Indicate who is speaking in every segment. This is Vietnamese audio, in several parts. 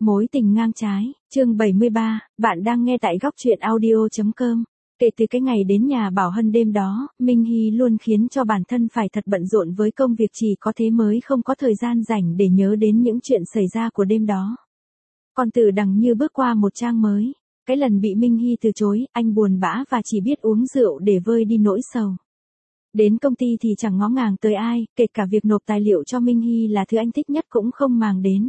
Speaker 1: Mối tình ngang trái, chương 73, bạn đang nghe tại góc truyện audio.com. Kể từ cái ngày đến nhà Bảo Hân đêm đó, Minh Hy luôn khiến cho bản thân phải thật bận rộn với công việc, chỉ có thế mới không có thời gian rảnh để nhớ đến những chuyện xảy ra của đêm đó. Còn Tử Đằng như bước qua một trang mới. Cái lần bị Minh Hy từ chối, anh buồn bã và chỉ biết uống rượu để vơi đi nỗi sầu. Đến công ty thì chẳng ngó ngàng tới ai, kể cả việc nộp tài liệu cho Minh Hy là thứ anh thích nhất cũng không màng đến.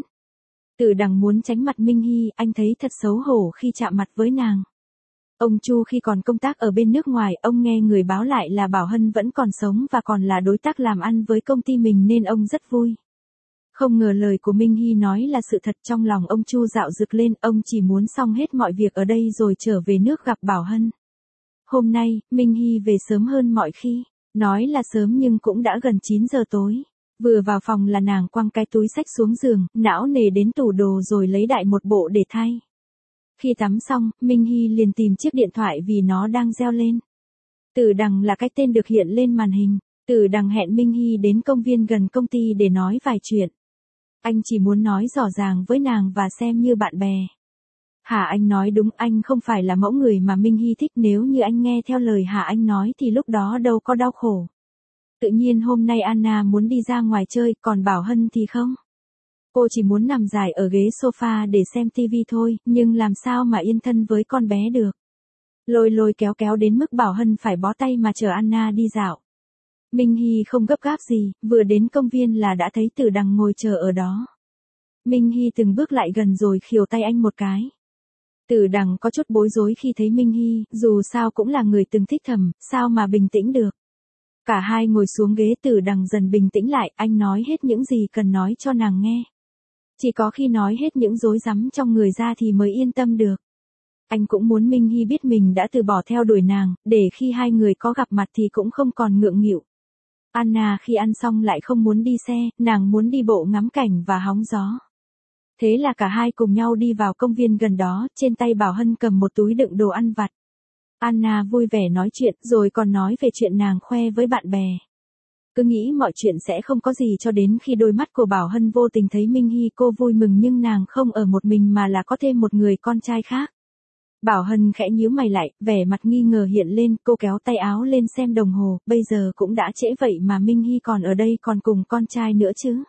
Speaker 1: Tử Đằng muốn tránh mặt Minh Hy, anh thấy thật xấu hổ khi chạm mặt với nàng. Ông Chu khi còn công tác ở bên nước ngoài, ông nghe người báo lại là Bảo Hân vẫn còn sống và còn là đối tác làm ăn với công ty mình nên ông rất vui. Không ngờ lời của Minh Hy nói là sự thật, trong lòng ông Chu dạo dực lên, ông chỉ muốn xong hết mọi việc ở đây rồi trở về nước gặp Bảo Hân. Hôm nay, Minh Hy về sớm hơn mọi khi. Nói là sớm nhưng cũng đã gần 9 giờ tối. Vừa vào phòng là nàng quăng cái túi xách xuống giường, não nề đến tủ đồ rồi lấy đại một bộ để thay. Khi tắm xong, Minh Hy liền tìm chiếc điện thoại vì nó đang reo lên. Tử Đằng là cái tên được hiện lên màn hình. Tử Đằng hẹn Minh Hy đến công viên gần công ty để nói vài chuyện. Anh chỉ muốn nói rõ ràng với nàng và xem như bạn bè. Hà Anh nói đúng, anh không phải là mẫu người mà Minh Hy thích, nếu như anh nghe theo lời Hà Anh nói thì lúc đó đâu có đau khổ. Tự nhiên hôm nay Anna muốn đi ra ngoài chơi, còn Bảo Hân thì không. Cô chỉ muốn nằm dài ở ghế sofa để xem tivi thôi, nhưng làm sao mà yên thân với con bé được. Lôi lôi kéo kéo đến mức Bảo Hân phải bó tay mà chờ Anna đi dạo. Minh Hy không gấp gáp gì, vừa đến công viên là đã thấy Tử Đằng ngồi chờ ở đó. Minh Hy từng bước lại gần rồi khều tay anh một cái. Tử Đằng có chút bối rối khi thấy Minh Hy, dù sao cũng là người từng thích thầm, sao mà bình tĩnh được. Cả hai ngồi xuống ghế, Tử Đằng dần bình tĩnh lại, anh nói hết những gì cần nói cho nàng nghe. Chỉ có khi nói hết những rối rắm trong người ra thì mới yên tâm được. Anh cũng muốn Minh Hy biết mình đã từ bỏ theo đuổi nàng, để khi hai người có gặp mặt thì cũng không còn ngượng nghịu. Anna khi ăn xong lại không muốn đi xe, nàng muốn đi bộ ngắm cảnh và hóng gió. Thế là cả hai cùng nhau đi vào công viên gần đó, trên tay Bảo Hân cầm một túi đựng đồ ăn vặt. Anna vui vẻ nói chuyện, rồi còn nói về chuyện nàng khoe với bạn bè. Cứ nghĩ mọi chuyện sẽ không có gì cho đến khi đôi mắt của Bảo Hân vô tình thấy Minh Hy, cô vui mừng nhưng nàng không ở một mình mà là có thêm một người con trai khác. Bảo Hân khẽ nhíu mày lại, vẻ mặt nghi ngờ hiện lên, cô kéo tay áo lên xem đồng hồ, bây giờ cũng đã trễ vậy mà Minh Hy còn ở đây còn cùng con trai nữa chứ.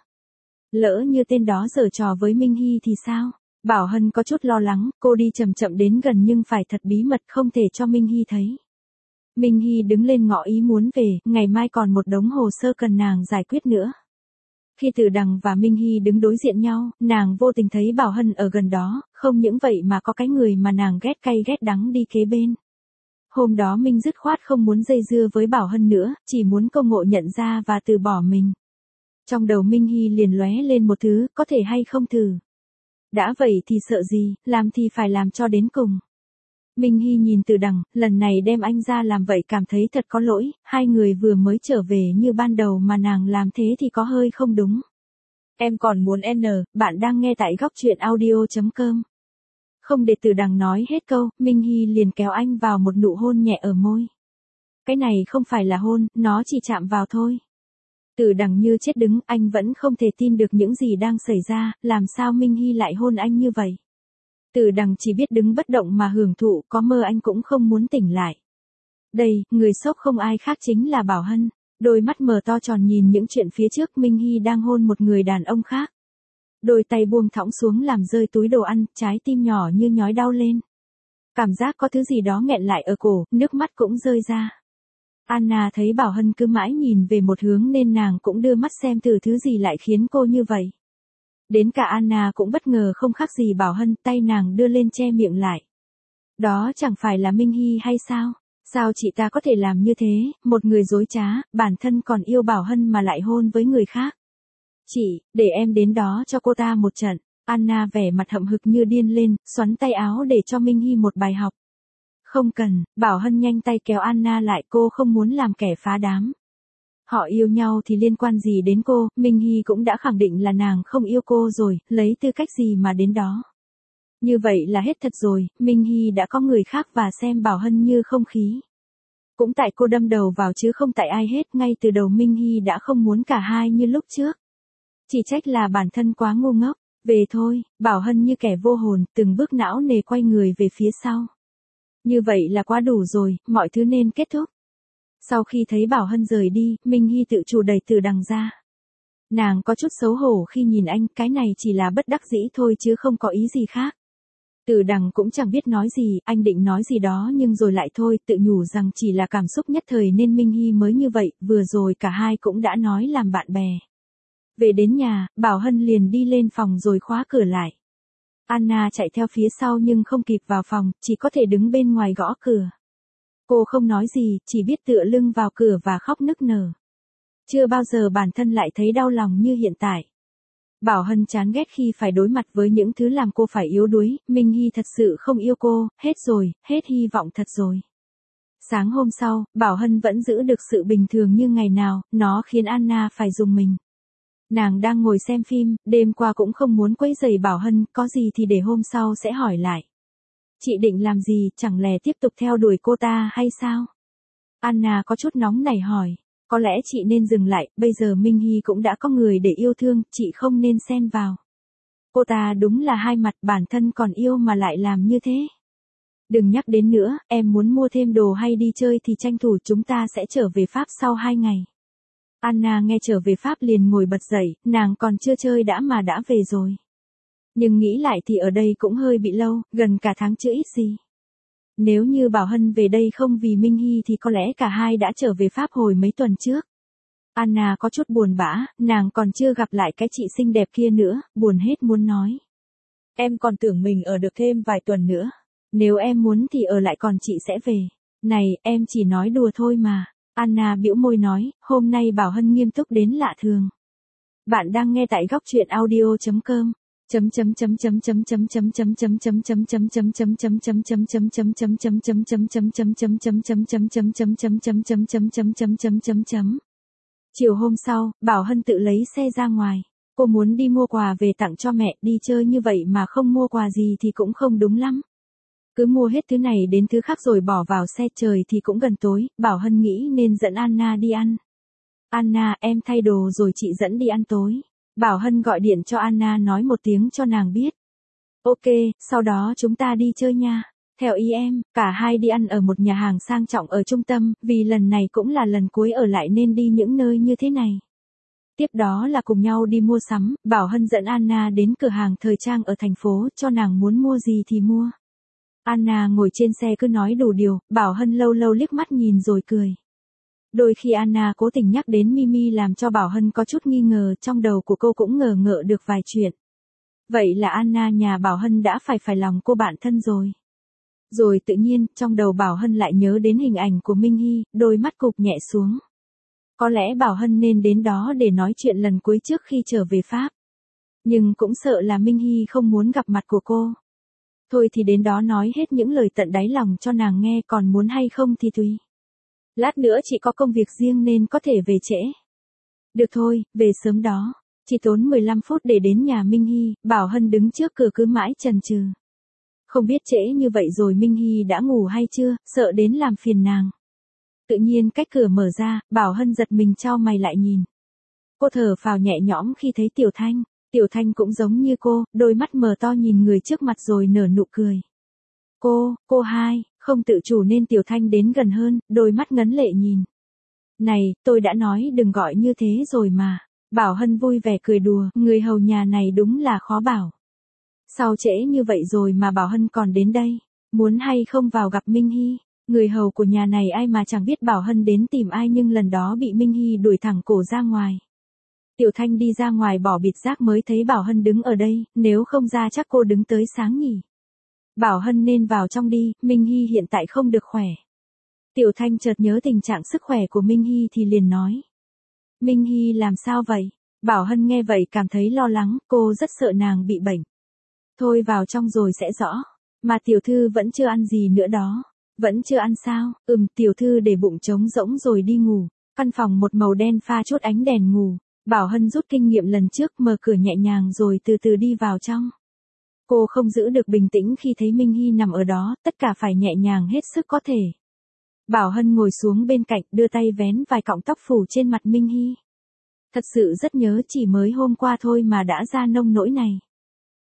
Speaker 1: Lỡ như tên đó giở trò với Minh Hy thì sao? Bảo Hân có chút lo lắng, cô đi chậm chậm đến gần nhưng phải thật bí mật, không thể cho Minh Hy thấy. Minh Hy đứng lên ngỏ ý muốn về, ngày mai còn một đống hồ sơ cần nàng giải quyết nữa. Khi Tử Đằng và Minh Hy đứng đối diện nhau, nàng vô tình thấy Bảo Hân ở gần đó, không những vậy mà có cái người mà nàng ghét cay ghét đắng đi kế bên. Hôm đó Minh dứt khoát không muốn dây dưa với Bảo Hân nữa, chỉ muốn cô ngộ nhận ra và từ bỏ mình. Trong đầu Minh Hy liền lóe lên một thứ, có thể hay không thử. Đã vậy thì sợ gì, làm thì phải làm cho đến cùng. Minh Hy nhìn Tử Đằng, lần này đem anh ra làm vậy cảm thấy thật có lỗi, hai người vừa mới trở về như ban đầu mà nàng làm thế thì có hơi không đúng. Em còn muốn bạn đang nghe tại góc truyện audio.com. Không để Tử Đằng nói hết câu, Minh Hy liền kéo anh vào một nụ hôn nhẹ ở môi. Cái này không phải là hôn, nó chỉ chạm vào thôi. Tử Đằng như chết đứng, anh vẫn không thể tin được những gì đang xảy ra, làm sao Minh Hy lại hôn anh như vậy. Tử Đằng chỉ biết đứng bất động mà hưởng thụ, có mơ anh cũng không muốn tỉnh lại. Đây, người sốc không ai khác chính là Bảo Hân. Đôi mắt mở to tròn nhìn những chuyện phía trước, Minh Hy đang hôn một người đàn ông khác. Đôi tay buông thõng xuống làm rơi túi đồ ăn, trái tim nhỏ như nhói đau lên. Cảm giác có thứ gì đó nghẹn lại ở cổ, nước mắt cũng rơi ra. Anna thấy Bảo Hân cứ mãi nhìn về một hướng nên nàng cũng đưa mắt xem thử thứ gì lại khiến cô như vậy. Đến cả Anna cũng bất ngờ không khác gì Bảo Hân, tay nàng đưa lên che miệng lại. Đó chẳng phải là Minh Hy hay sao? Sao chị ta có thể làm như thế, một người dối trá, bản thân còn yêu Bảo Hân mà lại hôn với người khác. Chị, để em đến đó cho cô ta một trận. Anna vẻ mặt hậm hực như điên lên, xoắn tay áo để cho Minh Hy một bài học. Không cần, Bảo Hân nhanh tay kéo Anna lại, cô không muốn làm kẻ phá đám. Họ yêu nhau thì liên quan gì đến cô, Minh Hy cũng đã khẳng định là nàng không yêu cô rồi, lấy tư cách gì mà đến đó. Như vậy là hết thật rồi, Minh Hy đã có người khác và xem Bảo Hân như không khí. Cũng tại cô đâm đầu vào chứ không tại ai hết, ngay từ đầu Minh Hy đã không muốn cả hai như lúc trước. Chỉ trách là bản thân quá ngu ngốc. Về thôi, Bảo Hân như kẻ vô hồn, từng bước não nề quay người về phía sau. Như vậy là quá đủ rồi, mọi thứ nên kết thúc. Sau khi thấy Bảo Hân rời đi, Minh Hy tự chủ đẩy Từ Đằng ra. Nàng có chút xấu hổ khi nhìn anh, cái này chỉ là bất đắc dĩ thôi chứ không có ý gì khác. Từ Đằng cũng chẳng biết nói gì, anh định nói gì đó nhưng rồi lại thôi, tự nhủ rằng chỉ là cảm xúc nhất thời nên Minh Hy mới như vậy, vừa rồi cả hai cũng đã nói làm bạn bè. Về đến nhà, Bảo Hân liền đi lên phòng rồi khóa cửa lại. Anna chạy theo phía sau nhưng không kịp vào phòng, chỉ có thể đứng bên ngoài gõ cửa. Cô không nói gì, chỉ biết tựa lưng vào cửa và khóc nức nở. Chưa bao giờ bản thân lại thấy đau lòng như hiện tại. Bảo Hân chán ghét khi phải đối mặt với những thứ làm cô phải yếu đuối, Minh Hy thật sự không yêu cô, hết rồi, hết hy vọng thật rồi. Sáng hôm sau, Bảo Hân vẫn giữ được sự bình thường như ngày nào, nó khiến Anna phải rùng mình. Nàng đang ngồi xem phim, đêm qua cũng không muốn quấy rầy Bảo Hân, có gì thì để hôm sau sẽ hỏi lại. Chị định làm gì, chẳng lẽ tiếp tục theo đuổi cô ta hay sao? Anna có chút nóng nảy hỏi. Có lẽ chị nên dừng lại, bây giờ Minh Hy cũng đã có người để yêu thương, chị không nên xen vào. Cô ta đúng là hai mặt, bản thân còn yêu mà lại làm như thế. Đừng nhắc đến nữa, em muốn mua thêm đồ hay đi chơi thì tranh thủ, chúng ta sẽ trở về Pháp sau 2 ngày. Anna nghe trở về Pháp liền ngồi bật dậy, nàng còn chưa chơi mà đã về rồi. Nhưng nghĩ lại thì ở đây cũng hơi bị lâu, gần cả tháng chưa ít gì. Nếu như Bảo Hân về đây không vì Minh Hy thì có lẽ cả hai đã trở về Pháp hồi mấy tuần trước. Anna có chút buồn bã, nàng còn chưa gặp lại cái chị xinh đẹp kia nữa, buồn hết muốn nói. Em còn tưởng mình ở được thêm vài tuần nữa. Nếu em muốn thì ở lại, còn chị sẽ về. Này, em chỉ nói đùa thôi mà. Anna bĩu môi nói, hôm nay Bảo Hân nghiêm túc đến lạ thường. Bạn đang nghe tại góc truyện audio.com. Chiều hôm sau, Bảo Hân tự lấy xe ra ngoài. Cô muốn đi mua quà về tặng cho mẹ, đi chơi như vậy mà không mua quà gì thì cũng không đúng lắm. Cứ mua hết thứ này đến thứ khác rồi bỏ vào xe, trời thì cũng gần tối, Bảo Hân nghĩ nên dẫn Anna đi ăn. Anna, em thay đồ rồi chị dẫn đi ăn tối. Bảo Hân gọi điện cho Anna nói một tiếng cho nàng biết. Ok, sau đó chúng ta đi chơi nha. Theo ý em, cả hai đi ăn ở một nhà hàng sang trọng ở trung tâm, vì lần này cũng là lần cuối ở lại nên đi những nơi như thế này. Tiếp đó là cùng nhau đi mua sắm, Bảo Hân dẫn Anna đến cửa hàng thời trang ở thành phố, cho nàng muốn mua gì thì mua. Anna ngồi trên xe cứ nói đủ điều, Bảo Hân lâu lâu liếc mắt nhìn rồi cười. Đôi khi Anna cố tình nhắc đến Mimi làm cho Bảo Hân có chút nghi ngờ, trong đầu của cô cũng ngờ ngợ được vài chuyện. Vậy là Anna nhà Bảo Hân đã phải lòng cô bạn thân rồi. Rồi tự nhiên, trong đầu Bảo Hân lại nhớ đến hình ảnh của Minh Hy, đôi mắt cụp nhẹ xuống. Có lẽ Bảo Hân nên đến đó để nói chuyện lần cuối trước khi trở về Pháp. Nhưng cũng sợ là Minh Hy không muốn gặp mặt của cô. Thôi thì đến đó nói hết những lời tận đáy lòng cho nàng nghe, còn muốn hay không thì tùy. Lát nữa chị có công việc riêng nên có thể về trễ. Được thôi, về sớm đó. Chỉ tốn 15 phút để đến nhà Minh Hy, Bảo Hân đứng trước cửa cứ mãi chần chừ. Không biết trễ như vậy rồi Minh Hy đã ngủ hay chưa, sợ đến làm phiền nàng. Tự nhiên cách cửa mở ra, Bảo Hân giật mình chau mày lại nhìn. Cô thở phào nhẹ nhõm khi thấy Tiểu Thanh. Tiểu Thanh cũng giống như cô, đôi mắt mở to nhìn người trước mặt rồi nở nụ cười. Cô hai, không tự chủ nên Tiểu Thanh đến gần hơn, đôi mắt ngấn lệ nhìn. Này, tôi đã nói đừng gọi như thế rồi mà. Bảo Hân vui vẻ cười đùa, người hầu nhà này đúng là khó bảo. Sao trễ như vậy rồi mà Bảo Hân còn đến đây, muốn hay không vào gặp Minh Hy. Người hầu của nhà này ai mà chẳng biết Bảo Hân đến tìm ai, nhưng lần đó bị Minh Hy đuổi thẳng cổ ra ngoài. Tiểu Thanh đi ra ngoài bỏ bịt rác mới thấy Bảo Hân đứng ở đây, nếu không ra chắc cô đứng tới sáng nhỉ. Bảo Hân nên vào trong đi, Minh Hy hiện tại không được khỏe. Tiểu Thanh chợt nhớ tình trạng sức khỏe của Minh Hy thì liền nói. Minh Hy làm sao vậy? Bảo Hân nghe vậy cảm thấy lo lắng, cô rất sợ nàng bị bệnh. Thôi vào trong rồi sẽ rõ. Mà tiểu thư vẫn chưa ăn gì nữa đó. Vẫn chưa ăn sao? Tiểu thư để bụng trống rỗng rồi đi ngủ. Căn phòng một màu đen pha chút ánh đèn ngủ. Bảo Hân rút kinh nghiệm lần trước, mở cửa nhẹ nhàng rồi từ từ đi vào trong. Cô không giữ được bình tĩnh khi thấy Minh Hy nằm ở đó, tất cả phải nhẹ nhàng hết sức có thể. Bảo Hân ngồi xuống bên cạnh, đưa tay vén vài cọng tóc phủ trên mặt Minh Hy. Thật sự rất nhớ, chỉ mới hôm qua thôi mà đã ra nông nỗi này.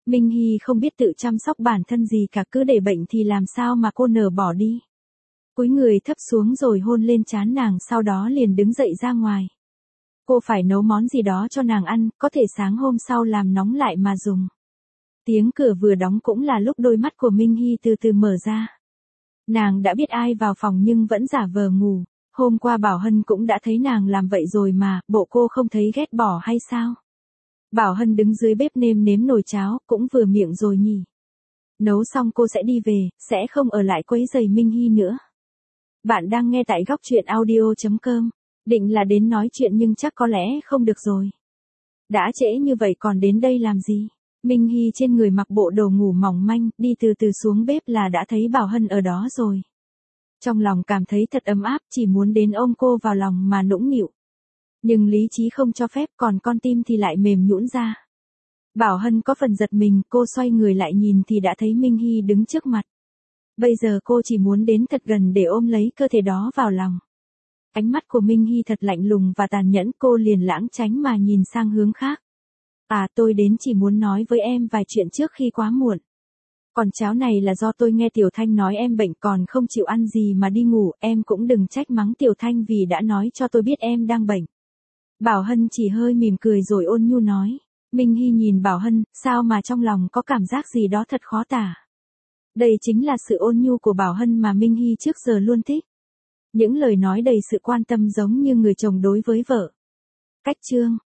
Speaker 1: Minh Hy không biết tự chăm sóc bản thân gì cả, cứ để bệnh thì làm sao mà cô nỡ bỏ đi. Cúi người thấp xuống rồi hôn lên trán nàng, sau đó liền đứng dậy ra ngoài. Cô phải nấu món gì đó cho nàng ăn, có thể sáng hôm sau làm nóng lại mà dùng. Tiếng cửa vừa đóng cũng là lúc đôi mắt của Minh Hy từ từ mở ra. Nàng đã biết ai vào phòng nhưng vẫn giả vờ ngủ. Hôm qua Bảo Hân cũng đã thấy nàng làm vậy rồi mà, bộ cô không thấy ghét bỏ hay sao? Bảo Hân đứng dưới bếp nêm nếm nồi cháo, cũng vừa miệng rồi nhỉ. Nấu xong cô sẽ đi về, sẽ không ở lại quấy rầy Minh Hy nữa. Bạn đang nghe tại góc truyện audio.com. Định là đến nói chuyện nhưng chắc có lẽ không được rồi. Đã trễ như vậy còn đến đây làm gì? Minh Hy trên người mặc bộ đồ ngủ mỏng manh, đi từ từ xuống bếp là đã thấy Bảo Hân ở đó rồi. Trong lòng cảm thấy thật ấm áp, chỉ muốn đến ôm cô vào lòng mà nũng nịu. Nhưng lý trí không cho phép, còn con tim thì lại mềm nhũn ra. Bảo Hân có phần giật mình, cô xoay người lại nhìn thì đã thấy Minh Hy đứng trước mặt. Bây giờ cô chỉ muốn đến thật gần để ôm lấy cơ thể đó vào lòng. Ánh mắt của Minh Hy thật lạnh lùng và tàn nhẫn, cô liền lãng tránh mà nhìn sang hướng khác. À, tôi đến chỉ muốn nói với em vài chuyện trước khi quá muộn. Còn cháo này là do tôi nghe Tiểu Thanh nói em bệnh còn không chịu ăn gì mà đi ngủ, em cũng đừng trách mắng Tiểu Thanh vì đã nói cho tôi biết em đang bệnh. Bảo Hân chỉ hơi mỉm cười rồi ôn nhu nói. Minh Hy nhìn Bảo Hân, sao mà trong lòng có cảm giác gì đó thật khó tả. Đây chính là sự ôn nhu của Bảo Hân mà Minh Hy trước giờ luôn thích. Những lời nói đầy sự quan tâm giống như người chồng đối với vợ. Cách chương